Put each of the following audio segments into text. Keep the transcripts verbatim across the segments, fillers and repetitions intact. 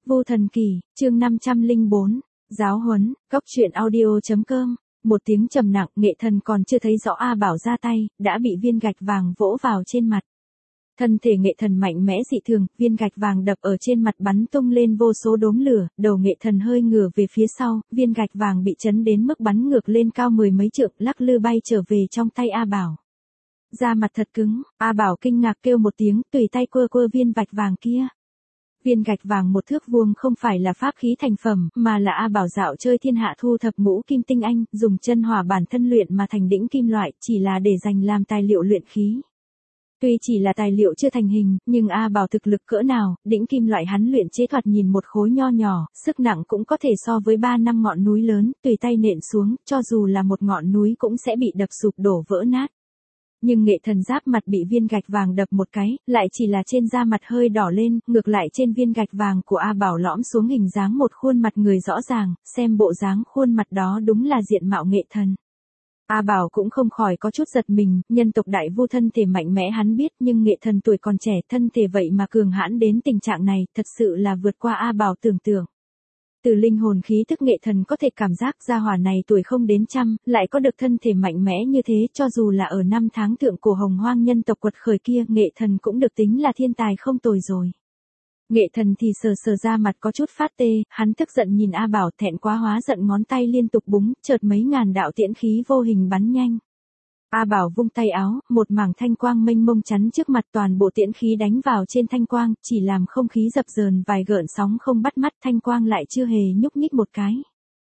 Vu Thần Kỳ, chương năm trăm lẻ bốn, giáo huấn, góc truyện audio.com. Một tiếng trầm nặng, Nghệ Thần còn chưa thấy rõ A Bảo ra tay, đã bị viên gạch vàng vỗ vào trên mặt. Thân thể Nghệ Thần mạnh mẽ dị thường, viên gạch vàng đập ở trên mặt bắn tung lên vô số đốm lửa, đầu Nghệ Thần hơi ngửa về phía sau, viên gạch vàng bị chấn đến mức bắn ngược lên cao mười mấy trượng, lắc lư bay trở về trong tay A Bảo. Da mặt thật cứng, A Bảo kinh ngạc kêu một tiếng, tùy tay quơ quơ viên gạch vàng kia. Viên gạch vàng một thước vuông không phải là pháp khí thành phẩm, mà là A Bảo dạo chơi thiên hạ thu thập ngũ kim tinh anh, dùng chân hỏa bản thân luyện mà thành đĩnh kim loại, chỉ là để dành làm tài liệu luyện khí. Tuy chỉ là tài liệu chưa thành hình, nhưng A Bảo thực lực cỡ nào, đĩnh kim loại hắn luyện chế thoạt nhìn một khối nho nhỏ, sức nặng cũng có thể so với ba năm ngọn núi lớn, tùy tay nện xuống, cho dù là một ngọn núi cũng sẽ bị đập sụp đổ vỡ nát. Nhưng Nghệ Thần giáp mặt bị viên gạch vàng đập một cái, lại chỉ là trên da mặt hơi đỏ lên, ngược lại trên viên gạch vàng của A Bảo lõm xuống hình dáng một khuôn mặt người rõ ràng, xem bộ dáng khuôn mặt đó đúng là diện mạo Nghệ Thần. A Bảo cũng không khỏi có chút giật mình, nhân tộc đại vu thân thể mạnh mẽ hắn biết, nhưng Nghệ Thần tuổi còn trẻ, thân thể vậy mà cường hãn đến tình trạng này, thật sự là vượt qua A Bảo tưởng tượng. Từ linh hồn khí thức Nghệ Thần có thể cảm giác gia hỏa này tuổi không đến trăm, lại có được thân thể mạnh mẽ như thế, cho dù là ở năm tháng thượng cổ hồng hoang nhân tộc quật khởi kia, Nghệ Thần cũng được tính là thiên tài không tồi rồi. Nghệ Thần thì sờ sờ ra mặt có chút phát tê, hắn tức giận nhìn A Bảo, thẹn quá hóa giận, ngón tay liên tục búng, chợt mấy ngàn đạo tiễn khí vô hình bắn nhanh. A Bảo vung tay áo, một mảng thanh quang mênh mông chắn trước mặt, toàn bộ tiễn khí đánh vào trên thanh quang, chỉ làm không khí dập dờn vài gợn sóng không bắt mắt, thanh quang lại chưa hề nhúc nhích một cái.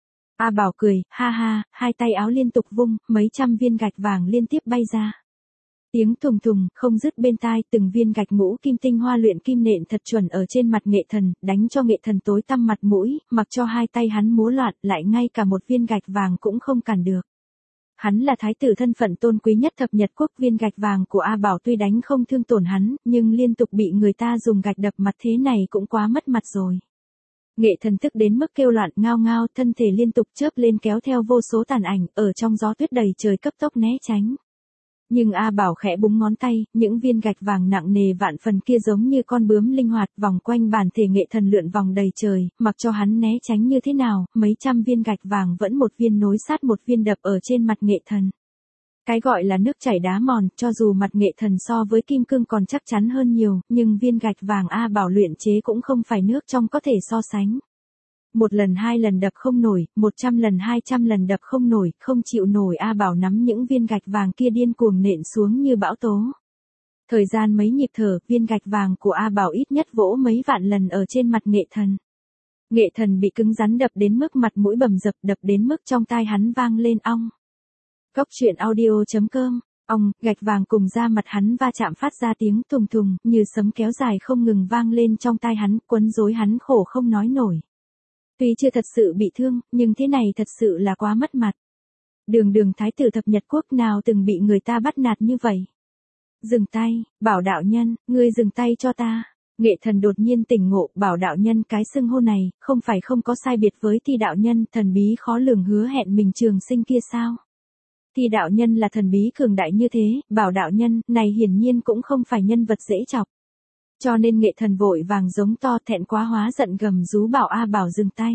A Bảo cười, ha ha, hai tay áo liên tục vung, mấy trăm viên gạch vàng liên tiếp bay ra. Tiếng thùng thùng, không dứt bên tai, từng viên gạch ngũ kim tinh hoa luyện kim nện thật chuẩn ở trên mặt Nghệ Thần, đánh cho Nghệ Thần tối tăm mặt mũi, mặc cho hai tay hắn múa loạn, lại ngay cả một viên gạch vàng cũng không cản được. Hắn là thái tử thân phận tôn quý nhất thập nhật quốc, viên gạch vàng của A Bảo tuy đánh không thương tổn hắn, nhưng liên tục bị người ta dùng gạch đập mặt thế này cũng quá mất mặt rồi. Nghệ Thần tức đến mức kêu loạn ngao ngao, thân thể liên tục chớp lên kéo theo vô số tàn ảnh, ở trong gió tuyết đầy trời cấp tốc né tránh. Nhưng A Bảo khẽ búng ngón tay, những viên gạch vàng nặng nề vạn phần kia giống như con bướm linh hoạt vòng quanh bản thể Nghệ Thần lượn vòng đầy trời, mặc cho hắn né tránh như thế nào, mấy trăm viên gạch vàng vẫn một viên nối sát một viên đập ở trên mặt Nghệ Thần. Cái gọi là nước chảy đá mòn, cho dù mặt Nghệ Thần so với kim cương còn chắc chắn hơn nhiều, nhưng viên gạch vàng A Bảo luyện chế cũng không phải nước trong có thể so sánh. Một lần hai lần đập không nổi, một trăm lần hai trăm lần đập không nổi, không chịu nổi. A Bảo nắm những viên gạch vàng kia điên cuồng nện xuống như bão tố. Thời gian mấy nhịp thở, viên gạch vàng của A Bảo ít nhất vỗ mấy vạn lần ở trên mặt Nghệ Thần. Nghệ Thần bị cứng rắn đập đến mức mặt mũi bầm dập, đập đến mức trong tai hắn vang lên ong. Góc truyện audio.com. Ong, gạch vàng cùng da mặt hắn va chạm phát ra tiếng thùng thùng, như sấm kéo dài không ngừng vang lên trong tai hắn, quấn rối hắn khổ không nói nổi. Tuy chưa thật sự bị thương, nhưng thế này thật sự là quá mất mặt. Đường đường thái tử thập nhật quốc nào từng bị người ta bắt nạt như vậy. Dừng tay, Bảo đạo nhân, ngươi dừng tay cho ta. Nghệ Thần đột nhiên tỉnh ngộ, Bảo đạo nhân cái xưng hô này, không phải không có sai biệt với Thi đạo nhân, thần bí khó lường hứa hẹn mình trường sinh kia sao? Thi đạo nhân là thần bí cường đại như thế, Bảo đạo nhân, này hiển nhiên cũng không phải nhân vật dễ chọc. Cho nên Nghệ Thần vội vàng giống to, thẹn quá hóa giận gầm rú bảo A Bảo dừng tay.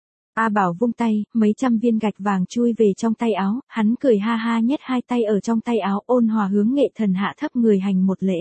A Bảo vung tay, mấy trăm viên gạch vàng chui về trong tay áo, hắn cười ha ha nhét hai tay ở trong tay áo, ôn hòa hướng Nghệ Thần hạ thấp người hành một lễ.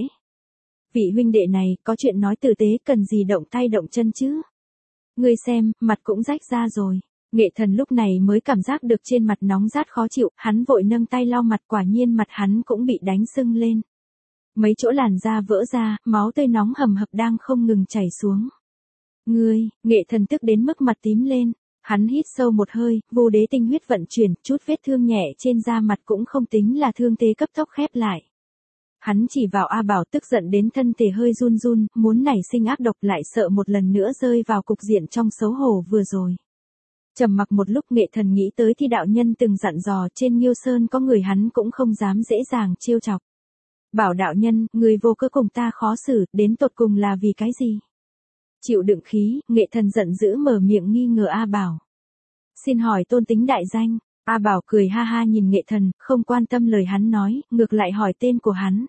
Vị huynh đệ này, có chuyện nói tử tế, cần gì động tay động chân chứ? Ngươi xem, mặt cũng rách ra rồi. Nghệ Thần lúc này mới cảm giác được trên mặt nóng rát khó chịu, hắn vội nâng tay lau mặt, quả nhiên mặt hắn cũng bị đánh sưng lên. Mấy chỗ làn da vỡ ra, máu tươi nóng hầm hập đang không ngừng chảy xuống. Ngươi, Nghệ Thần tức đến mức mặt tím lên, hắn hít sâu một hơi, vô đế tinh huyết vận chuyển, chút vết thương nhẹ trên da mặt cũng không tính là thương thế, cấp tốc khép lại. Hắn chỉ vào A Bảo, tức giận đến thân thể hơi run run, muốn nảy sinh ác độc, lại sợ một lần nữa rơi vào cục diện trong xấu hổ vừa rồi. Trầm mặc một lúc, Nghệ Thần nghĩ tới Thi đạo nhân từng dặn dò, trên Nghiêu Sơn có người hắn cũng không dám dễ dàng trêu chọc. Bảo đạo nhân, người vô cớ cùng ta khó xử, đến tột cùng là vì cái gì? Chịu đựng khí, Nghệ Thần giận dữ mở miệng nghi ngờ A Bảo. Xin hỏi tôn tính đại danh. A Bảo cười ha ha nhìn Nghệ Thần, không quan tâm lời hắn nói, ngược lại hỏi tên của hắn.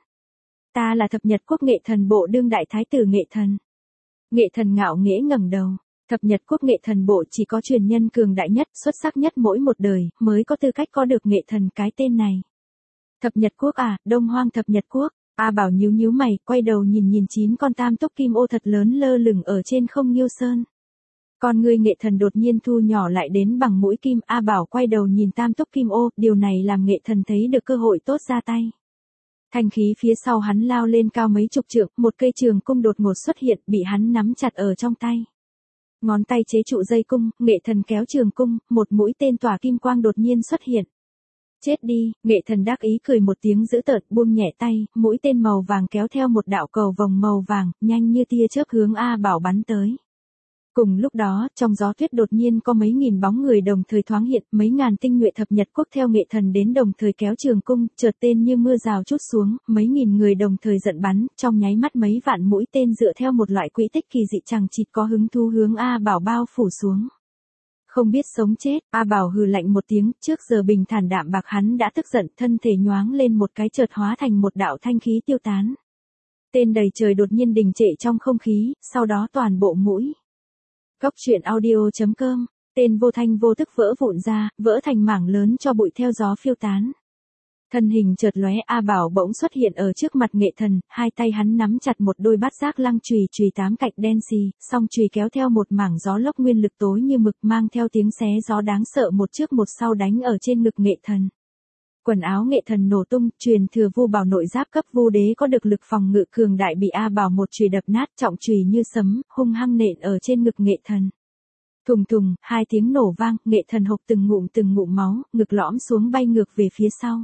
Ta là thập nhật quốc Nghệ Thần, bộ đương đại thái tử Nghệ Thần. Nghệ Thần ngạo nghễ ngẩng đầu. Thập Nhật Quốc nghệ thần bộ chỉ có truyền nhân cường đại nhất, xuất sắc nhất mỗi một đời, mới có tư cách có được nghệ thần cái tên này. Thập Nhật Quốc à, Đông Hoang Thập Nhật Quốc. A Bảo nhíu nhíu mày, quay đầu nhìn nhìn chín con tam túc kim ô thật lớn lơ lửng ở trên không Nghiêu Sơn. Con người nghệ thần đột nhiên thu nhỏ lại đến bằng mũi kim. A Bảo quay đầu nhìn tam túc kim ô, điều này làm nghệ thần thấy được cơ hội tốt ra tay. Thanh khí phía sau hắn lao lên cao mấy chục trượng, một cây trường cung đột ngột xuất hiện, bị hắn nắm chặt ở trong tay. Ngón tay chế trụ dây cung, nghệ thần kéo trường cung, một mũi tên tỏa kim quang đột nhiên xuất hiện. Chết đi, nghệ thần đắc ý cười một tiếng dữ tợn, buông nhẹ tay, mũi tên màu vàng kéo theo một đạo cầu vòng màu vàng, nhanh như tia chớp hướng A Bảo bắn tới. Cùng lúc đó, trong gió tuyết đột nhiên có mấy nghìn bóng người đồng thời thoáng hiện, mấy ngàn tinh nhuệ thập nhật quốc theo nghệ thần đến đồng thời kéo trường cung, chợt tên như mưa rào trút xuống, mấy nghìn người đồng thời giận bắn, trong nháy mắt mấy vạn mũi tên dựa theo một loại quỹ tích kỳ dị chẳng chịt có hứng thú hướng A Bảo bao phủ xuống. Không biết sống chết, A Bảo hừ lạnh một tiếng, trước giờ bình thản đạm bạc hắn đã tức giận, thân thể nhoáng lên một cái chợt hóa thành một đạo thanh khí tiêu tán. Tên đầy trời đột nhiên đình trệ trong không khí, sau đó toàn bộ mũi. Góc truyện audio chấm com, tên vô thanh vô tức vỡ vụn ra, vỡ thành mảng lớn cho bụi theo gió phiêu tán. Thân hình chợt lóe, A Bảo bỗng xuất hiện ở trước mặt nghệ thần, hai tay hắn nắm chặt một đôi bát giác lăng chùy chùy tám cạnh đen xì, song chùy kéo theo một mảng gió lốc nguyên lực tối như mực mang theo tiếng xé gió đáng sợ một trước một sau đánh ở trên ngực nghệ thần. Quần áo nghệ thần nổ tung, truyền thừa vu bảo nội giáp cấp vu đế có được lực phòng ngự cường đại bị A Bảo một chùy đập nát, trọng chùy như sấm, hung hăng nện ở trên ngực nghệ thần. Thùng thùng, hai tiếng nổ vang, nghệ thần hộc từng ngụm từng ngụm máu, ngực lõm xuống bay ngược về phía sau.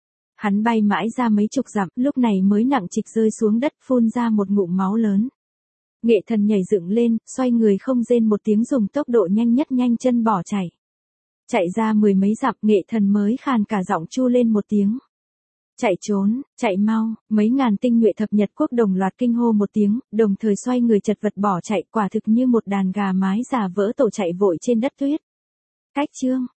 Hắn bay mãi ra mấy chục dặm, lúc này mới nặng trịch rơi xuống đất, phun ra một ngụm máu lớn. Nghệ thần nhảy dựng lên, xoay người không rên một tiếng dùng tốc độ nhanh nhất nhanh chân bỏ chạy. Chạy ra mười mấy dặm, nghệ thần mới khàn cả giọng chu lên một tiếng. Chạy trốn, chạy mau, mấy ngàn tinh nhuệ thập nhật quốc đồng loạt kinh hô một tiếng, đồng thời xoay người chật vật bỏ chạy, quả thực như một đàn gà mái già vỡ tổ chạy vội trên đất tuyết. Cách chương